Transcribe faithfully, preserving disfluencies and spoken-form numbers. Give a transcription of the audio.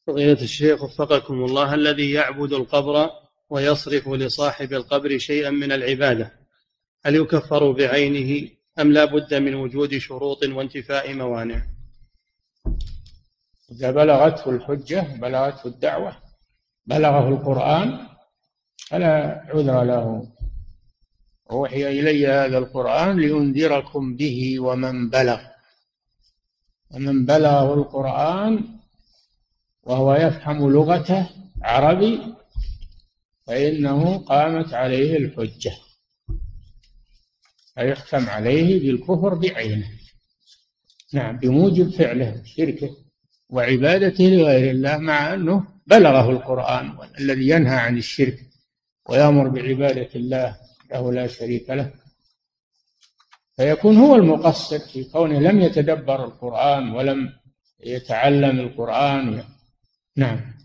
فضيلة الشيخ وفقكم الله، الذي يعبد القبر ويصرف لصاحب القبر شيئا من العبادة هل يكفر بعينه أم لا بد من وجود شروط وانتفاء موانع؟ إذا بلغته الحجة، بلغته الدعوة، بلغه القرآن، فلا عذر له. أوحي إلي هذا القرآن لأنذركم به ومن بلغ، ومن بلغه القرآن وهو يفهم لغته عربي فإنه قامت عليه الحجة، فيختم عليه بالكفر بعينه، نعم، بموجب فعله شركه وعبادته لغير الله، مع أنه بلغه القرآن الذي ينهى عن الشرك ويأمر بعبادة الله له لا شريك له، فيكون هو المقصر في كونه لم يتدبر القرآن ولم يتعلم القرآن. نعم.